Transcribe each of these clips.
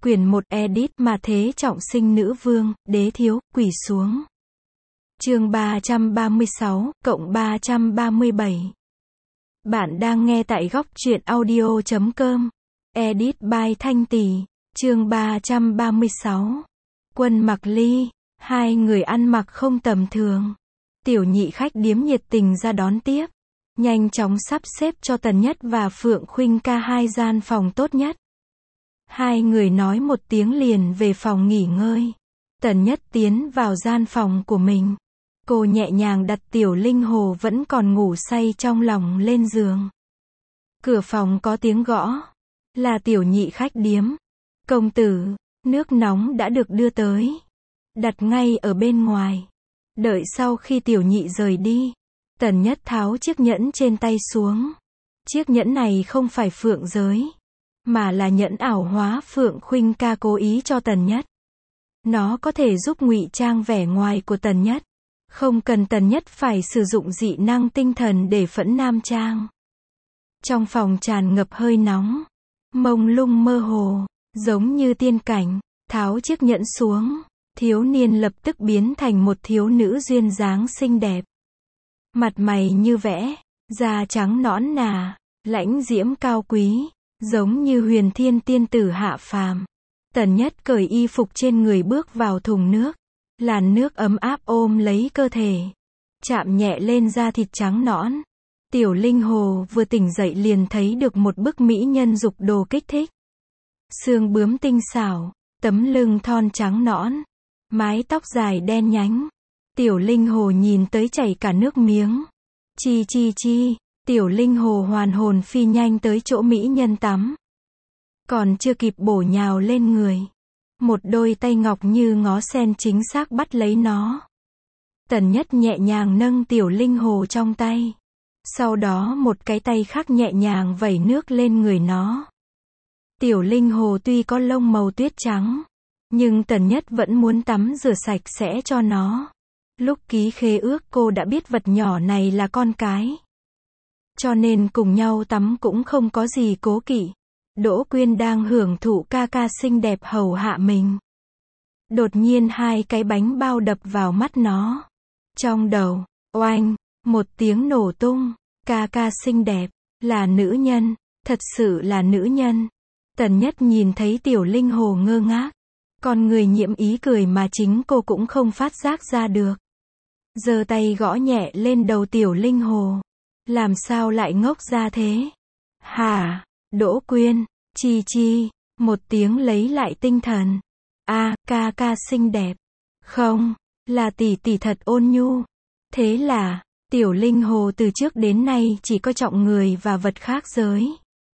Quyển 1 edit mà thế trọng sinh nữ vương, đế thiếu, quỳ xuống. Chương 336, cộng 337. Bạn đang nghe tại góc truyện audio.com. Edit by Thanh Tỷ. Chương 336. Quân Mặc Ly. Hai người ăn mặc không tầm thường. Tiểu nhị khách điếm nhiệt tình ra đón tiếp. Nhanh chóng sắp xếp cho Tần Nhất và Phượng Khuynh ca hai gian phòng tốt nhất. Hai người nói một tiếng liền về phòng nghỉ ngơi. Tần Nhất tiến vào gian phòng của mình. Cô nhẹ nhàng đặt Tiểu Linh Hồ vẫn còn ngủ say trong lòng lên giường. Cửa phòng có tiếng gõ. Là tiểu nhị khách điếm. Công tử, nước nóng đã được đưa tới. Đặt ngay ở bên ngoài. Đợi sau khi tiểu nhị rời đi, Tần Nhất tháo chiếc nhẫn trên tay xuống. Chiếc nhẫn này không phải phượng giới, mà là nhẫn ảo hóa Phượng Khuynh ca cố ý cho Tần Nhất. Nó có thể giúp ngụy trang vẻ ngoài của Tần Nhất. Không cần Tần Nhất phải sử dụng dị năng tinh thần để phẫn nam trang. Trong phòng tràn ngập hơi nóng, mông lung mơ hồ, giống như tiên cảnh. Tháo chiếc nhẫn xuống, thiếu niên lập tức biến thành một thiếu nữ duyên dáng xinh đẹp. Mặt mày như vẽ, da trắng nõn nà, lãnh diễm cao quý, giống như huyền thiên tiên tử hạ phàm. Tần Nhất cởi y phục trên người bước vào thùng nước. Làn nước ấm áp ôm lấy cơ thể, chạm nhẹ lên da thịt trắng nõn. Tiểu Linh Hồ vừa tỉnh dậy liền thấy được một bức mỹ nhân dục đồ kích thích. Xương bướm tinh xảo, tấm lưng thon trắng nõn, mái tóc dài đen nhánh. Tiểu Linh Hồ nhìn tới chảy cả nước miếng. Chi chi chi, Tiểu Linh Hồ hoàn hồn phi nhanh tới chỗ mỹ nhân tắm. Còn chưa kịp bổ nhào lên người, một đôi tay ngọc như ngó sen chính xác bắt lấy nó. Tần Nhất nhẹ nhàng nâng Tiểu Linh Hồ trong tay. Sau đó một cái tay khác nhẹ nhàng vẩy nước lên người nó. Tiểu Linh Hồ tuy có lông màu tuyết trắng, nhưng Tần Nhất vẫn muốn tắm rửa sạch sẽ cho nó. Lúc ký khế ước cô đã biết vật nhỏ này là con cái, cho nên cùng nhau tắm cũng không có gì cố kỵ. Đỗ Quyên đang hưởng thụ ca ca xinh đẹp hầu hạ mình. Đột nhiên hai cái bánh bao đập vào mắt nó. Trong đầu, oanh, một tiếng nổ tung. Ca ca xinh đẹp, là nữ nhân, thật sự là nữ nhân. Tần Nhất nhìn thấy Tiểu Linh Hồ ngơ ngác. Con người nhiễm ý cười mà chính cô cũng không phát giác ra được. Giơ tay gõ nhẹ lên đầu Tiểu Linh Hồ. Làm sao lại ngốc ra thế? Hả? Đỗ Quyên, chi chi, một tiếng lấy lại tinh thần. Ca ca xinh đẹp. Không, là tỷ tỷ thật ôn nhu. Thế là, Tiểu Linh Hồ từ trước đến nay chỉ coi trọng người và vật khác giới.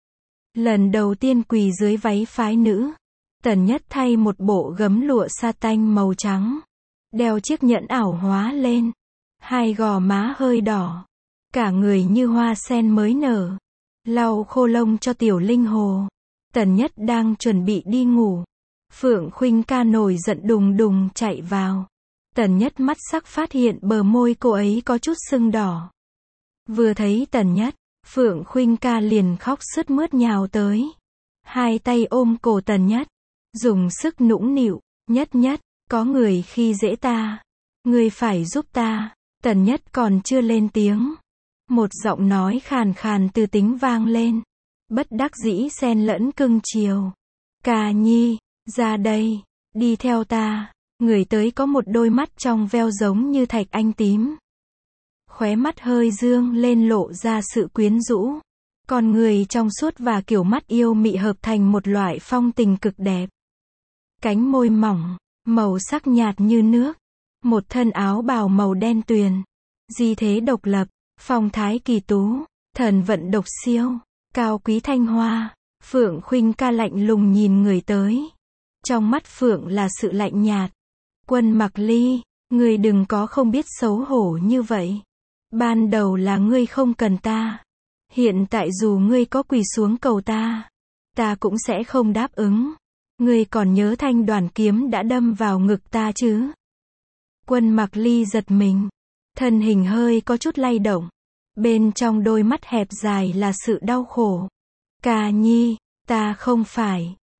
Lần đầu tiên quỳ dưới váy phái nữ, Tần Nhất thay một bộ gấm lụa sa tanh màu trắng. Đeo chiếc nhẫn ảo hóa lên. Hai gò má hơi đỏ. Cả người như hoa sen mới nở. Lau khô lông cho Tiểu Linh Hồ. Tần Nhất đang chuẩn bị đi ngủ. Phượng Khuynh ca nổi giận đùng đùng chạy vào. Tần Nhất mắt sắc phát hiện bờ môi cô ấy có chút sưng đỏ. Vừa thấy Tần Nhất, Phượng Khuynh ca liền khóc sướt mướt nhào tới. Hai tay ôm cổ Tần Nhất, dùng sức nũng nịu. Nhất, có người khi dễ ta. Ngươi phải giúp ta. Tần Nhất còn chưa lên tiếng. Một giọng nói khàn khàn từ tính vang lên. Bất đắc dĩ xen lẫn cưng chiều. Ca nhi, ra đây, đi theo ta. Người tới có một đôi mắt trong veo giống như thạch anh tím. Khóe mắt hơi dương lên lộ ra sự quyến rũ. Con người trong suốt và kiểu mắt yêu mị hợp thành một loại phong tình cực đẹp. Cánh môi mỏng, màu sắc nhạt như nước. Một thân áo bào màu đen tuyền. Di thế độc lập, phong thái kỳ tú, thần vận độc siêu, cao quý thanh hoa. Phượng Khuynh ca lạnh lùng nhìn người tới. Trong mắt Phượng là sự lạnh nhạt. Quân Mặc Ly, ngươi đừng có không biết xấu hổ như vậy. Ban đầu là ngươi không cần ta. Hiện tại dù ngươi có quỳ xuống cầu ta, ta cũng sẽ không đáp ứng. Ngươi còn nhớ thanh đoàn kiếm đã đâm vào ngực ta chứ? Quân Mặc Ly giật mình. Thân hình hơi có chút lay động. Bên trong đôi mắt hẹp dài là sự đau khổ. Ca nhi, ta không phải.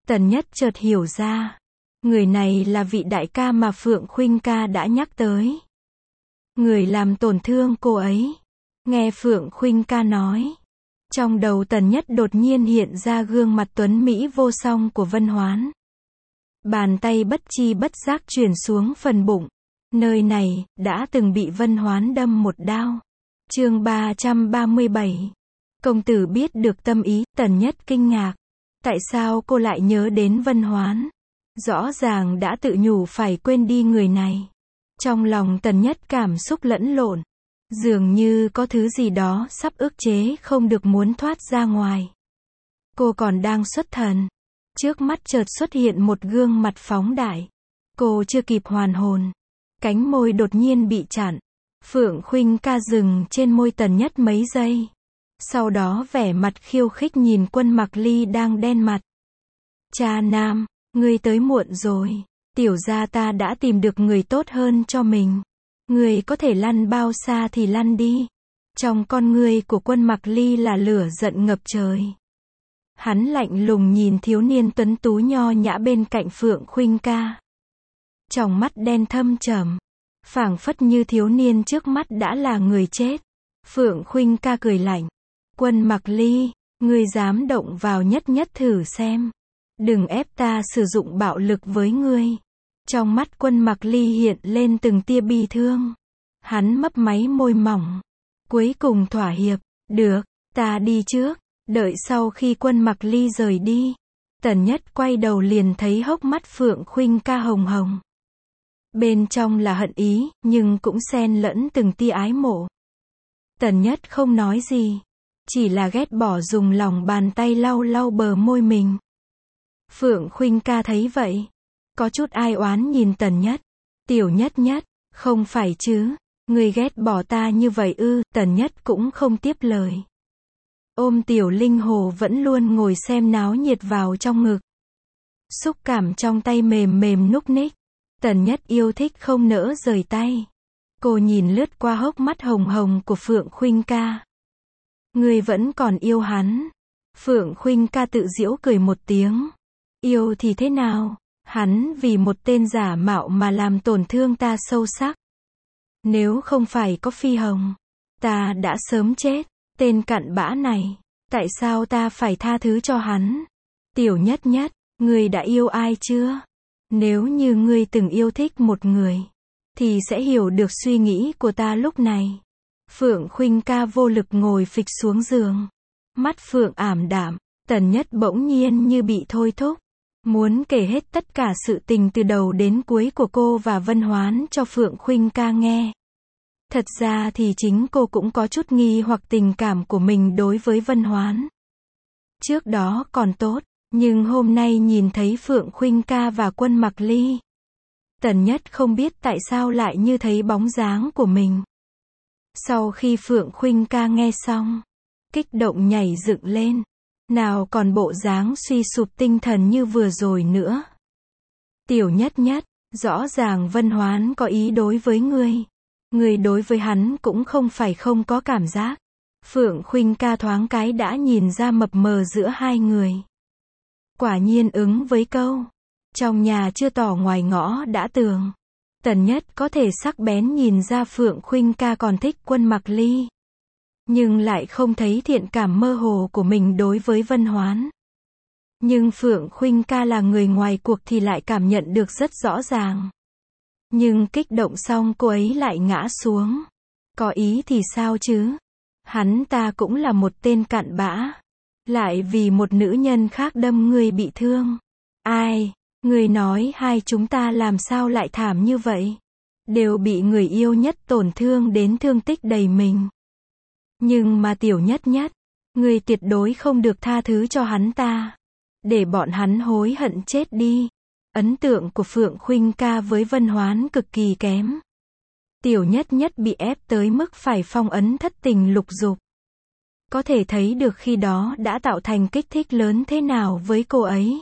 Tần Nhất chợt hiểu ra. Người này là vị đại ca mà Phượng Khuynh ca đã nhắc tới. Người làm tổn thương cô ấy. Nghe Phượng Khuynh ca nói. Trong đầu Tần Nhất đột nhiên hiện ra gương mặt tuấn mỹ vô song của Vân Hoán. Bàn tay bất chi bất giác chuyển xuống phần bụng. Nơi này, đã từng bị Vân Hoán đâm một đao. Chương 337. Công tử biết được tâm ý, Tần Nhất kinh ngạc. Tại sao cô lại nhớ đến Vân Hoán? Rõ ràng đã tự nhủ phải quên đi người này. Trong lòng Tần Nhất cảm xúc lẫn lộn. Dường như có thứ gì đó sắp ức chế không được muốn thoát ra ngoài. Cô còn đang xuất thần. Trước mắt chợt xuất hiện một gương mặt phóng đại. Cô chưa kịp hoàn hồn. Cánh môi đột nhiên bị chặn. Phượng Khuynh ca dừng trên môi Tần Nhất mấy giây. Sau đó vẻ mặt khiêu khích nhìn Quân Mặc Ly đang đen mặt. Cha nam, ngươi tới muộn rồi. Tiểu gia ta đã tìm được người tốt hơn cho mình. Ngươi có thể lăn bao xa thì lăn đi. Trong con ngươi của Quân Mặc Ly là lửa giận ngập trời. Hắn lạnh lùng nhìn thiếu niên tuấn tú nho nhã bên cạnh Phượng Khuynh ca. Trong mắt đen thâm trầm. Phảng phất như thiếu niên trước mắt đã là người chết. Phượng Khuynh ca cười lạnh. Quân Mặc Ly, ngươi dám động vào nhất nhất thử xem. Đừng ép ta sử dụng bạo lực với ngươi. Trong mắt Quân Mặc Ly hiện lên từng tia bi thương. Hắn mấp máy môi mỏng. Cuối cùng thỏa hiệp. Được, ta đi trước. Đợi sau khi Quân Mặc Ly rời đi. Tần Nhất quay đầu liền thấy hốc mắt Phượng Khuynh ca hồng hồng. Bên trong là hận ý, nhưng cũng xen lẫn từng tia ái mộ. Tần Nhất không nói gì. Chỉ là ghét bỏ dùng lòng bàn tay lau lau bờ môi mình. Phượng Khuynh ca thấy vậy. Có chút ai oán nhìn Tần Nhất. Tiểu Nhất Nhất, không phải chứ. Ngươi ghét bỏ ta như vậy ư? Tần Nhất cũng không tiếp lời. Ôm Tiểu Linh Hồ vẫn luôn ngồi xem náo nhiệt vào trong ngực. Xúc cảm trong tay mềm mềm núc ních. Tần Nhất yêu thích không nỡ rời tay. Cô nhìn lướt qua hốc mắt hồng hồng của Phượng Khuynh ca. Ngươi vẫn còn yêu hắn. Phượng Khuynh ca tự giễu cười một tiếng. Yêu thì thế nào? Hắn vì một tên giả mạo mà làm tổn thương ta sâu sắc. Nếu không phải có Phi Hồng, ta đã sớm chết. Tên cặn bã này, tại sao ta phải tha thứ cho hắn? Tiểu Nhất Nhất, ngươi đã yêu ai chưa? Nếu như ngươi từng yêu thích một người, thì sẽ hiểu được suy nghĩ của ta lúc này. Phượng Khuynh ca vô lực ngồi phịch xuống giường. Mắt Phượng ảm đạm, Tần Nhất bỗng nhiên như bị thôi thúc. Muốn kể hết tất cả sự tình từ đầu đến cuối của cô và Vân Hoán cho Phượng Khuynh ca nghe. Thật ra thì chính cô cũng có chút nghi hoặc tình cảm của mình đối với Vân Hoán. Trước đó còn tốt, nhưng hôm nay nhìn thấy Phượng Khuynh ca và Quân Mặc Ly. Tần Nhất không biết tại sao lại như thấy bóng dáng của mình. Sau khi Phượng Khuynh ca nghe xong, kích động nhảy dựng lên. Nào còn bộ dáng suy sụp tinh thần như vừa rồi nữa. Tiểu Nhất Nhất, rõ ràng Vân Hoán có ý đối với ngươi. Ngươi đối với hắn cũng không phải không có cảm giác. Phượng Khuynh ca thoáng cái đã nhìn ra mập mờ giữa hai người. Quả nhiên ứng với câu. Trong nhà chưa tỏ ngoài ngõ đã tường. Tần Nhất có thể sắc bén nhìn ra Phượng Khuynh ca còn thích Quân Mặc Ly. Nhưng lại không thấy thiện cảm mơ hồ của mình đối với Vân Hoán. Nhưng Phượng Khuynh ca là người ngoài cuộc thì lại cảm nhận được rất rõ ràng. Nhưng kích động xong cô ấy lại ngã xuống. Có ý thì sao chứ? Hắn ta cũng là một tên cặn bã. Lại vì một nữ nhân khác đâm người bị thương. Ai? Người nói hai chúng ta làm sao lại thảm như vậy? Đều bị người yêu nhất tổn thương đến thương tích đầy mình. Nhưng mà Tiểu Nhất Nhất, người tuyệt đối không được tha thứ cho hắn ta. Để bọn hắn hối hận chết đi. Ấn tượng của Phượng Khuynh ca với Vân Hoán cực kỳ kém. Tiểu Nhất Nhất bị ép tới mức phải phong ấn thất tình lục dục. Có thể thấy được khi đó đã tạo thành kích thích lớn thế nào với cô ấy.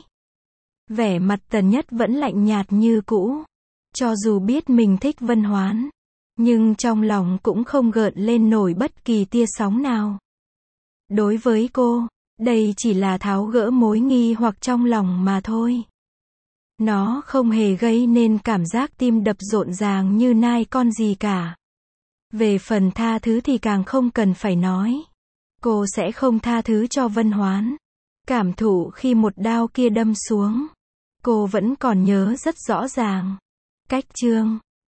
Vẻ mặt Tần Nhất vẫn lạnh nhạt như cũ. Cho dù biết mình thích Vân Hoán, nhưng trong lòng cũng không gợn lên nổi bất kỳ tia sóng nào. Đối với cô, Đây chỉ là tháo gỡ mối nghi hoặc trong lòng mà thôi. Nó không hề gây nên cảm giác tim đập rộn ràng như nai con gì cả. Về phần tha thứ thì càng không cần phải nói. Cô sẽ không tha thứ cho Vân Hoán. Cảm thụ khi một đao kia đâm xuống. Cô vẫn còn nhớ rất rõ ràng. Cách chương